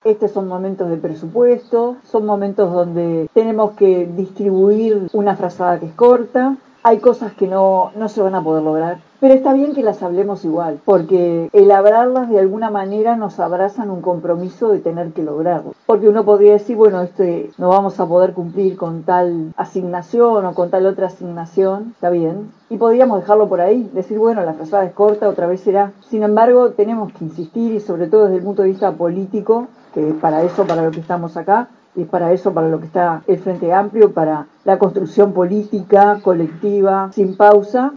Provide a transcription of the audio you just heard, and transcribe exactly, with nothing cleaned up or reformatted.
estos son momentos de presupuesto, son momentos donde tenemos que distribuir una frazada que es corta, hay cosas que no, no se van a poder lograr. Pero está bien que las hablemos igual, porque el hablarlas de alguna manera nos abrazan un compromiso de tener que lograrlo. Porque uno podría decir, bueno, este, no vamos a poder cumplir con tal asignación o con tal otra asignación, está bien. Y podríamos dejarlo por ahí, decir, bueno, la frazada es corta, otra vez será. Sin embargo, tenemos que insistir, y sobre todo desde el punto de vista político, que es para eso, para lo que estamos acá, y para eso, para lo que está el Frente Amplio, para la construcción política, colectiva, sin pausa,